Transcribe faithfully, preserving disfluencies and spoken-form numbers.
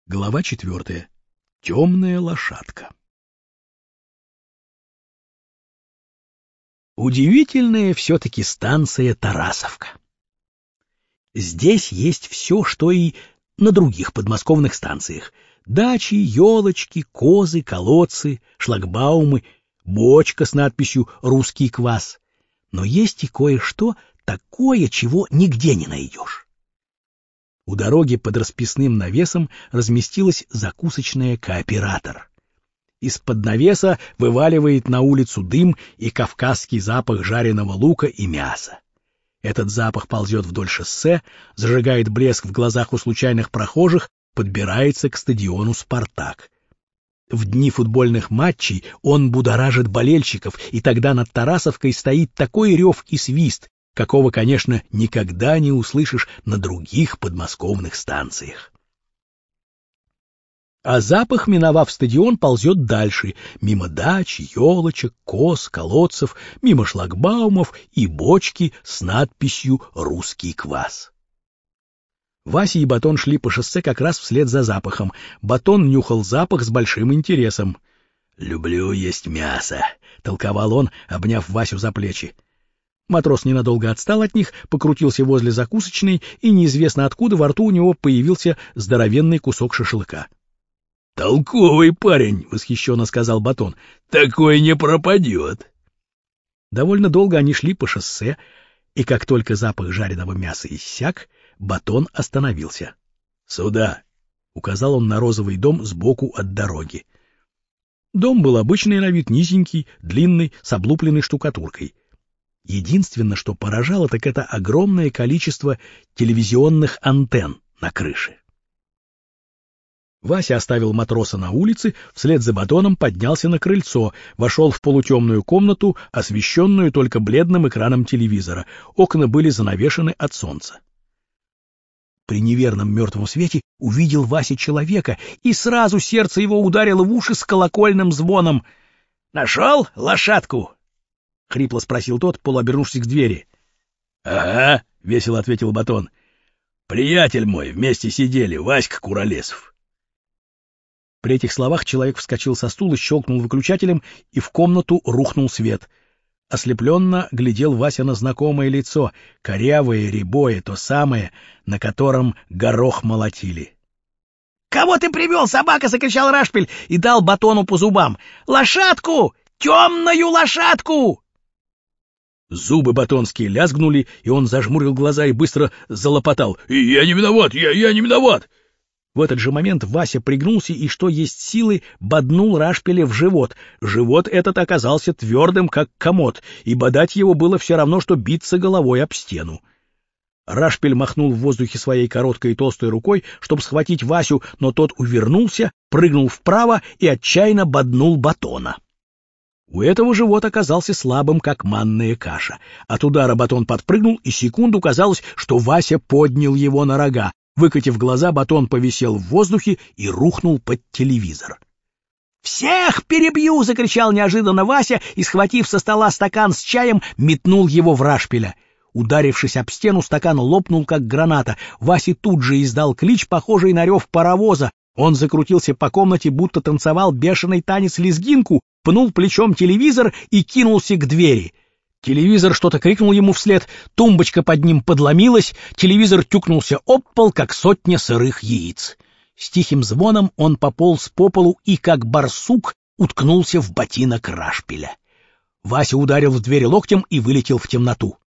Глава четвертая. Темная лошадка. Удивительная все-таки станция Тарасовка. Здесь есть все, что и на других подмосковных станциях. Дачи, елочки, козы, колодцы, шлагбаумы, бочка с надписью «Русский квас». Но есть и кое-что такое, чего нигде не найдешь. У дороги под расписным навесом разместилась закусочная «Кооператор». Из-под навеса вываливает на улицу дым и кавказский запах жареного лука и мяса. Этот запах ползет вдоль шоссе, зажигает блеск в глазах у случайных прохожих, подбирается к стадиону «Спартак». В дни футбольных матчей он будоражит болельщиков, и тогда над Тарасовкой стоит такой рев и свист, какого, конечно, никогда не услышишь на других подмосковных станциях. А запах, миновав стадион, ползет дальше, мимо дач, елочек, коз, колодцев, мимо шлагбаумов и бочки с надписью «Русский квас». Вася и Батон шли по шоссе как раз вслед за запахом. Батон нюхал запах с большим интересом. «Люблю есть мясо», — толковал он, обняв Васю за плечи. Матрос ненадолго отстал от них, покрутился возле закусочной, и неизвестно откуда во рту у него появился здоровенный кусок шашлыка. — Толковый парень, — восхищенно сказал Батон, — такой не пропадет. Довольно долго они шли по шоссе, и как только запах жареного мяса иссяк, Батон остановился. — Сюда, — указал он на розовый дом сбоку от дороги. Дом был обычный на вид, низенький, длинный, с облупленной штукатуркой. Единственное, что поражало, так это огромное количество телевизионных антенн на крыше. Вася оставил матроса на улице, вслед за Батоном поднялся на крыльцо, вошел в полутемную комнату, освещенную только бледным экраном телевизора. Окна были занавешены от солнца. При неверном мертвом свете увидел Вася человека, и сразу сердце его ударило в уши с колокольным звоном. — Нашел лошадку? — хрипло спросил тот, полуобернувшись к двери. — Ага, — весело ответил Батон. — Приятель мой, вместе сидели, Васька Куролесов. При этих словах человек вскочил со стула, щелкнул выключателем, и в комнату рухнул свет. Ослепленно глядел Вася на знакомое лицо, корявое, рябое, то самое, на котором горох молотили. — Кого ты привел, собака? — закричал Рашпиль и дал Батону по зубам. — Лошадку! Темную лошадку! Зубы батонские лязгнули, и он зажмурил глаза и быстро залопотал. — Я не виноват, я, я не виноват! В этот же момент Вася пригнулся и, что есть силы, боднул Рашпиля в живот. Живот этот оказался твердым, как комод, и бодать его было все равно, что биться головой об стену. Рашпиль махнул в воздухе своей короткой и толстой рукой, чтобы схватить Васю, но тот увернулся, прыгнул вправо и отчаянно боднул Батона. У этого живот оказался слабым, как манная каша. От удара Батон подпрыгнул, и секунду казалось, что Вася поднял его на рога. Выкатив глаза, Батон повисел в воздухе и рухнул под телевизор. «Всех перебью!» — закричал неожиданно Вася и, схватив со стола стакан с чаем, метнул его в Рашпиля. Ударившись об стену, стакан лопнул, как граната. Вася тут же издал клич, похожий на рев паровоза. Он закрутился по комнате, будто танцевал бешеный танец-лезгинку, пнул плечом телевизор и кинулся к двери. Телевизор что-то крикнул ему вслед, тумбочка под ним подломилась, телевизор тюкнулся об пол, как сотня сырых яиц. С тихим звоном он пополз по полу и, как барсук, уткнулся в ботинок Рашпиля. Вася ударил в дверь локтем и вылетел в темноту.